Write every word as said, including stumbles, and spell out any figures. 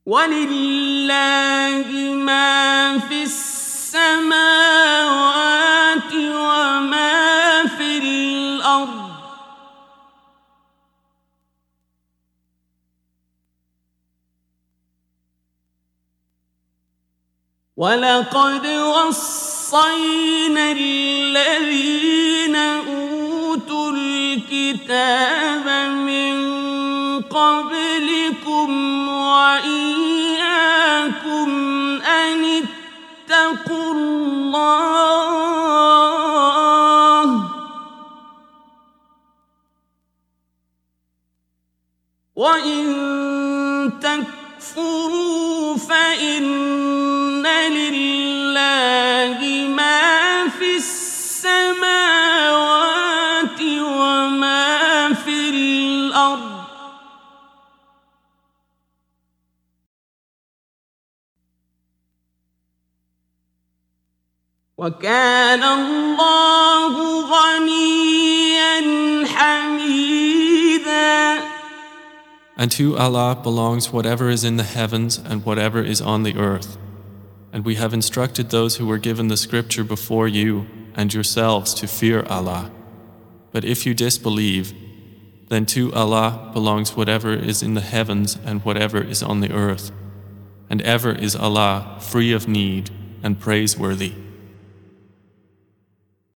وَلِلَّهِ مَا فِي السَّمَاوَاتِ وَمَا فِي الْأَرْضِ وَلَقَدْ وَصَّيْنَا الَّذِينَ أُوتُوا الْكِتَابَ مِن قَبْلِكُمْ وَإِيَّاكُمْ أَنِ اتَّقُوا اللَّهَ وَإِن تَكْفُرُوا فَإِنَّ لِلَّهِ مَا فِي السَّمَاوَاتِ وَمَا فِي الْأَرْضِ وَكَانَ اللَّهُ غَنِيًّا حَمِيدًا. And to Allah belongs whatever is in the heavens and whatever is on the earth. And we have instructed those who were given the scripture before you and yourselves to fear Allah. But if you disbelieve, then to Allah belongs whatever is in the heavens and whatever is on the earth. And ever is Allah free of need and praiseworthy.